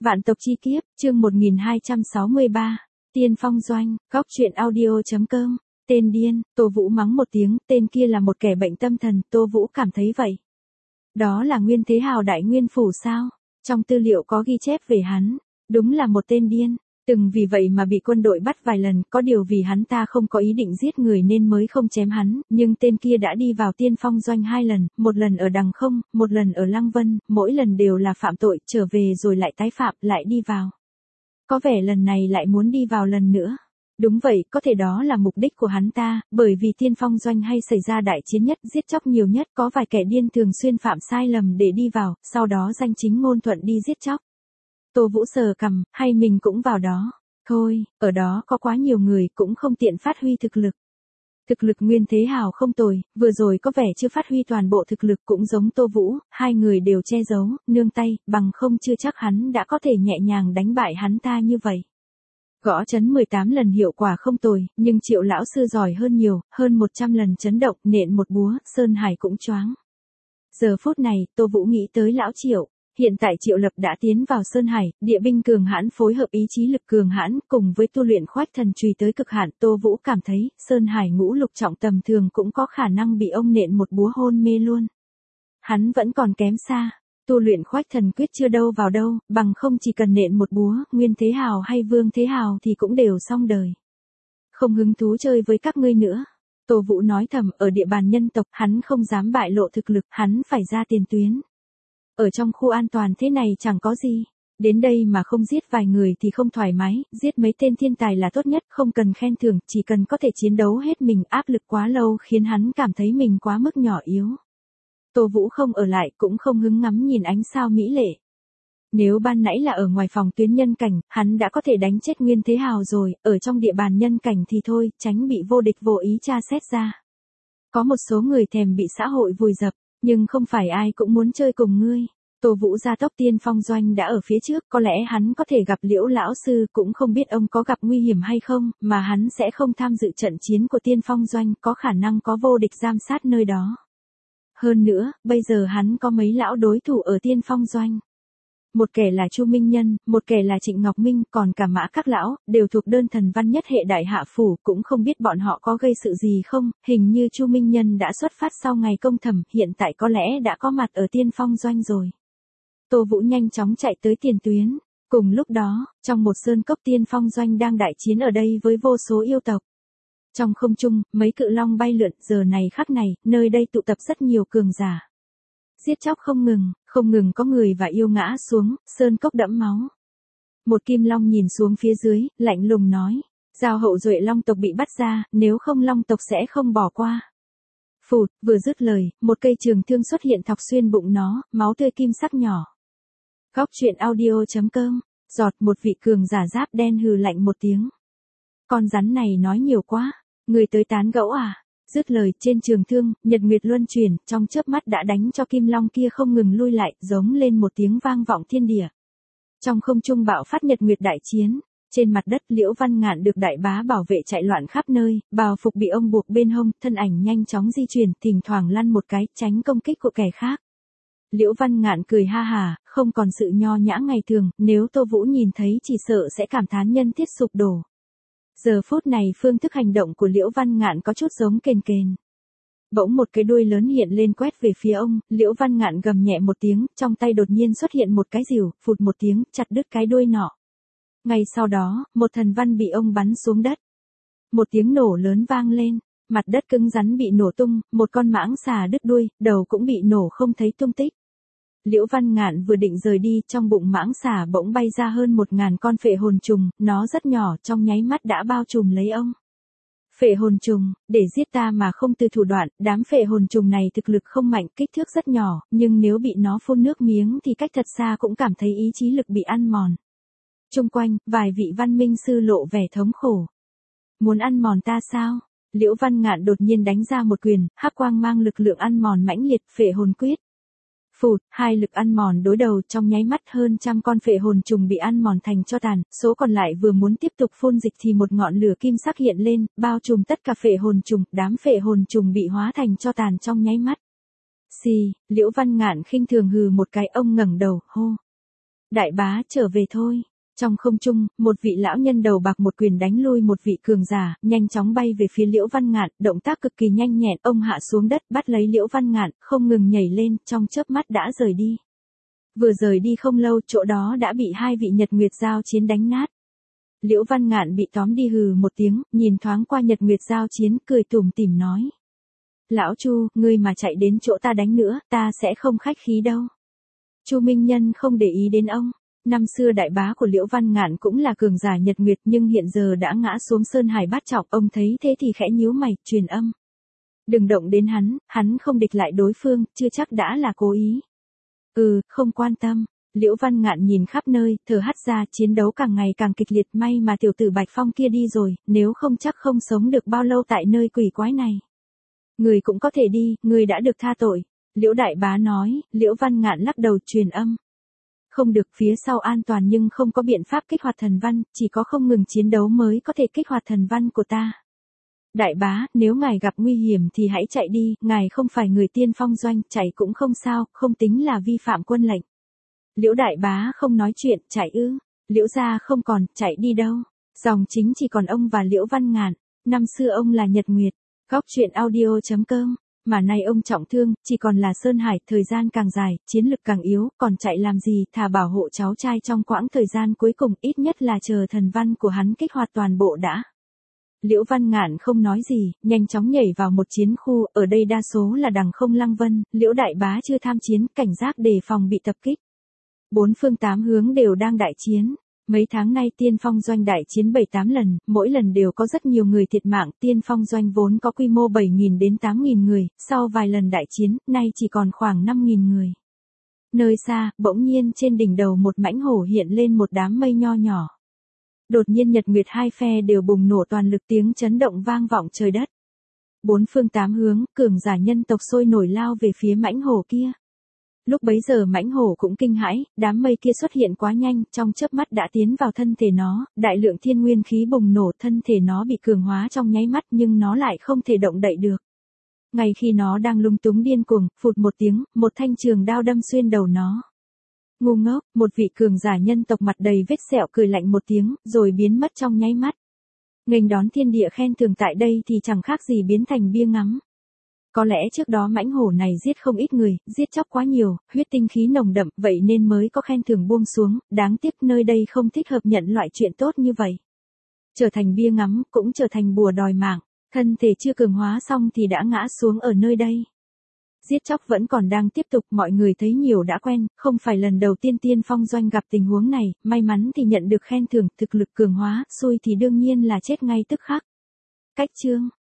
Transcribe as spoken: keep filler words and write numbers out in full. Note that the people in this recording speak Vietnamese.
Vạn tộc chi kiếp, chương một nghìn hai trăm sáu mươi ba, Tiên Phong Doanh, góc truyện audio.com, tên điên, Tô Vũ mắng một tiếng, tên kia là một kẻ bệnh tâm thần, Tô Vũ cảm thấy vậy. Đó là Nguyên Thế Hào Đại Nguyên Phủ sao? Trong tư liệu có ghi chép về hắn, đúng là một tên điên, từng vì vậy mà bị quân đội bắt vài lần, có điều vì hắn ta không có ý định giết người nên mới không chém hắn, nhưng tên kia đã đi vào Tiên Phong Doanh hai lần, một lần ở Đằng Không, một lần ở Lăng Vân, mỗi lần đều là phạm tội, trở về rồi lại tái phạm, lại đi vào. Có vẻ lần này lại muốn đi vào lần nữa. Đúng vậy, có thể đó là mục đích của hắn ta, bởi vì Tiên Phong Doanh hay xảy ra đại chiến nhất, giết chóc nhiều nhất, có vài kẻ điên thường xuyên phạm sai lầm để đi vào, sau đó danh chính ngôn thuận đi giết chóc. Tô Vũ sờ cằm, hay mình cũng vào đó. Thôi, ở đó có quá nhiều người cũng không tiện phát huy thực lực. Thực lực Nguyên Thế Hào không tồi, vừa rồi có vẻ chưa phát huy toàn bộ thực lực cũng giống Tô Vũ, hai người đều che giấu, nương tay, bằng không chưa chắc hắn đã có thể nhẹ nhàng đánh bại hắn ta như vậy. Gõ chấn mười tám lần hiệu quả không tồi, nhưng Triệu lão sư giỏi hơn nhiều, hơn một trăm lần chấn động, nện một búa, Sơn Hải cũng choáng. Giờ phút này, Tô Vũ nghĩ tới lão Triệu. Hiện tại Triệu Lập đã tiến vào Sơn Hải, địa binh cường hãn phối hợp ý chí lực cường hãn cùng với tu luyện khoách thần chùy tới cực hạn, Tô Vũ cảm thấy, Sơn Hải ngũ lục trọng tầm thường cũng có khả năng bị ông nện một búa hôn mê luôn. Hắn vẫn còn kém xa, tu luyện khoách thần quyết chưa đâu vào đâu, bằng không chỉ cần nện một búa, Nguyên Thế Hào hay Vương Thế Hào thì cũng đều xong đời. Không hứng thú chơi với các ngươi nữa. Tô Vũ nói thầm, ở địa bàn nhân tộc, hắn không dám bại lộ thực lực, hắn phải ra tiền tuyến. Ở trong khu an toàn thế này chẳng có gì. Đến đây mà không giết vài người thì không thoải mái, giết mấy tên thiên tài là tốt nhất, không cần khen thưởng, chỉ cần có thể chiến đấu hết mình, áp lực quá lâu khiến hắn cảm thấy mình quá mức nhỏ yếu. Tô Vũ không ở lại, cũng không hứng ngắm nhìn ánh sao mỹ lệ. Nếu ban nãy là ở ngoài phòng tuyến nhân cảnh, hắn đã có thể đánh chết Nguyên Thế Hào rồi, ở trong địa bàn nhân cảnh thì thôi, tránh bị vô địch vô ý tra xét ra. Có một số người thèm bị xã hội vùi dập. Nhưng không phải ai cũng muốn chơi cùng ngươi. Tô Vũ ra tốc Tiên Phong Doanh đã ở phía trước, có lẽ hắn có thể gặp Liễu lão sư, cũng không biết ông có gặp nguy hiểm hay không, mà hắn sẽ không tham dự trận chiến của Tiên Phong Doanh, có khả năng có vô địch giám sát nơi đó. Hơn nữa, bây giờ hắn có mấy lão đối thủ ở Tiên Phong Doanh. Một kẻ là Chu Minh Nhân, một kẻ là Trịnh Ngọc Minh, còn cả Mã các lão, đều thuộc đơn thần văn nhất hệ đại hạ phủ, cũng không biết bọn họ có gây sự gì không, hình như Chu Minh Nhân đã xuất phát sau ngày công thẩm, hiện tại có lẽ đã có mặt ở Tiên Phong Doanh rồi. Tô Vũ nhanh chóng chạy tới tiền tuyến, cùng lúc đó, trong một sơn cốc Tiên Phong Doanh đang đại chiến ở đây với vô số yêu tộc. Trong không trung, mấy cự long bay lượn, giờ này khắc này, nơi đây tụ tập rất nhiều cường giả. Giết chóc không ngừng, không ngừng có người và yêu ngã xuống, sơn cốc đẫm máu. Một kim long nhìn xuống phía dưới, lạnh lùng nói, giao hậu duệ long tộc bị bắt ra, nếu không long tộc sẽ không bỏ qua. Phụt, vừa dứt lời, một cây trường thương xuất hiện thọc xuyên bụng nó, máu tươi kim sắc nhỏ. Góc truyện audio.com, giọt một vị cường giả giáp đen hừ lạnh một tiếng. Con rắn này nói nhiều quá, người tới tán gẫu à? Dứt lời, trên trường thương, nhật nguyệt luân chuyển, trong chớp mắt đã đánh cho kim long kia không ngừng lui lại, giống lên một tiếng vang vọng thiên địa. Trong không trung bạo phát nhật nguyệt đại chiến, trên mặt đất Liễu Văn Ngạn được đại bá bảo vệ chạy loạn khắp nơi, bào phục bị ông buộc bên hông, thân ảnh nhanh chóng di chuyển, thỉnh thoảng lăn một cái, tránh công kích của kẻ khác. Liễu Văn Ngạn cười ha hà, không còn sự nho nhã ngày thường, nếu Tô Vũ nhìn thấy chỉ sợ sẽ cảm thán nhân thiết sụp đổ. Giờ phút này phương thức hành động của Liễu Văn Ngạn có chút giống kền kền. Bỗng một cái đuôi lớn hiện lên quét về phía ông, Liễu Văn Ngạn gầm nhẹ một tiếng, trong tay đột nhiên xuất hiện một cái rìu, phụt một tiếng, chặt đứt cái đuôi nọ. Ngay sau đó, một thần văn bị ông bắn xuống đất. Một tiếng nổ lớn vang lên, mặt đất cứng rắn bị nổ tung, một con mãng xà đứt đuôi, đầu cũng bị nổ không thấy tung tích. Liễu Văn Ngạn vừa định rời đi, trong bụng mãng xà bỗng bay ra hơn một ngàn con phệ hồn trùng, nó rất nhỏ, trong nháy mắt đã bao trùm lấy ông. Phệ hồn trùng, để giết ta mà không từ thủ đoạn, đám phệ hồn trùng này thực lực không mạnh, kích thước rất nhỏ, nhưng nếu bị nó phun nước miếng thì cách thật xa cũng cảm thấy ý chí lực bị ăn mòn. Chung quanh, vài vị văn minh sư lộ vẻ thống khổ. Muốn ăn mòn ta sao? Liễu Văn Ngạn đột nhiên đánh ra một quyền, hắc quang mang lực lượng ăn mòn mãnh liệt, phệ hồn quyết. Phụt, hai lực ăn mòn đối đầu, trong nháy mắt hơn trăm con phệ hồn trùng bị ăn mòn thành tro tàn, số còn lại vừa muốn tiếp tục phun dịch thì một ngọn lửa kim sắc hiện lên, bao trùm tất cả phệ hồn trùng, đám phệ hồn trùng bị hóa thành tro tàn trong nháy mắt. Xì, Liễu Văn Ngạn khinh thường hừ một cái, ông ngẩng đầu, hô. Đại bá trở về thôi. Trong không trung, một vị lão nhân đầu bạc một quyền đánh lui một vị cường giả, nhanh chóng bay về phía Liễu Văn Ngạn, động tác cực kỳ nhanh nhẹn, ông hạ xuống đất bắt lấy Liễu Văn Ngạn, không ngừng nhảy lên, trong chớp mắt đã rời đi. Vừa rời đi không lâu, chỗ đó đã bị hai vị Nhật Nguyệt giao chiến đánh nát. Liễu Văn Ngạn bị tóm đi hừ một tiếng, nhìn thoáng qua Nhật Nguyệt giao chiến, cười tủm tỉm nói. Lão Chu, ngươi mà chạy đến chỗ ta đánh nữa, ta sẽ không khách khí đâu. Chu Minh Nhân không để ý đến ông. Năm xưa đại bá của Liễu Văn Ngạn cũng là cường giả Nhật Nguyệt nhưng hiện giờ đã ngã xuống Sơn Hải bát trọng, ông thấy thế thì khẽ nhíu mày, truyền âm. Đừng động đến hắn, hắn không địch lại đối phương, chưa chắc đã là cố ý. Ừ, không quan tâm. Liễu Văn Ngạn nhìn khắp nơi, thở hắt ra, chiến đấu càng ngày càng kịch liệt, may mà tiểu tử Bạch Phong kia đi rồi, nếu không chắc không sống được bao lâu tại nơi quỷ quái này. Người cũng có thể đi, người đã được tha tội. Liễu đại bá nói. Liễu Văn Ngạn lắc đầu truyền âm. Không được, phía sau an toàn nhưng không có biện pháp kích hoạt thần văn, chỉ có không ngừng chiến đấu mới có thể kích hoạt thần văn của ta. Đại bá, nếu ngài gặp nguy hiểm thì hãy chạy đi, ngài không phải người Tiên Phong Doanh, chạy cũng không sao, không tính là vi phạm quân lệnh. Liễu đại bá không nói chuyện, chạy ư? Liễu gia không còn, chạy đi đâu? Dòng chính chỉ còn ông và Liễu Văn Ngạn. Năm xưa ông là Nhật Nguyệt. Góc truyện audio chấm com. Mà nay ông trọng thương, chỉ còn là Sơn Hải, thời gian càng dài, chiến lực càng yếu, còn chạy làm gì, thà bảo hộ cháu trai trong quãng thời gian cuối cùng, ít nhất là chờ thần văn của hắn kích hoạt toàn bộ đã. Liễu Văn Ngạn không nói gì, nhanh chóng nhảy vào một chiến khu, ở đây đa số là đằng không lăng vân, Liễu đại bá chưa tham chiến, cảnh giác đề phòng bị tập kích. Bốn phương tám hướng đều đang đại chiến. Mấy tháng nay Tiên Phong Doanh đại chiến bảy tám lần, mỗi lần đều có rất nhiều người thiệt mạng, Tiên Phong Doanh vốn có quy mô bảy nghìn đến tám nghìn người, sau vài lần đại chiến, nay chỉ còn khoảng năm nghìn người. Nơi xa, bỗng nhiên trên đỉnh đầu một mãnh hổ hiện lên một đám mây nho nhỏ. Đột nhiên Nhật Nguyệt hai phe đều bùng nổ toàn lực, tiếng chấn động vang vọng trời đất. Bốn phương tám hướng, cường giả nhân tộc sôi nổi lao về phía mãnh hổ kia. Lúc bấy giờ mãnh hổ cũng kinh hãi, đám mây kia xuất hiện quá nhanh, trong chớp mắt đã tiến vào thân thể nó, đại lượng thiên nguyên khí bùng nổ, thân thể nó bị cường hóa trong nháy mắt nhưng nó lại không thể động đậy được. Ngay khi nó đang lung túng điên cuồng, phụt một tiếng, một thanh trường đao đâm xuyên đầu nó. Ngu ngốc, một vị cường giả nhân tộc mặt đầy vết sẹo cười lạnh một tiếng, rồi biến mất trong nháy mắt. Nghênh đón thiên địa khen thưởng tại đây thì chẳng khác gì biến thành bia ngắm. Có lẽ trước đó mãnh hổ này giết không ít người, giết chóc quá nhiều, huyết tinh khí nồng đậm, vậy nên mới có khen thưởng buông xuống, đáng tiếc nơi đây không thích hợp nhận loại chuyện tốt như vậy. Trở thành bia ngắm, cũng trở thành bùa đòi mạng, thân thể chưa cường hóa xong thì đã ngã xuống ở nơi đây. Giết chóc vẫn còn đang tiếp tục, mọi người thấy nhiều đã quen, không phải lần đầu tiên Tiên Phong Doanh gặp tình huống này, may mắn thì nhận được khen thưởng, thực lực cường hóa, xui thì đương nhiên là chết ngay tức khắc. Cách chương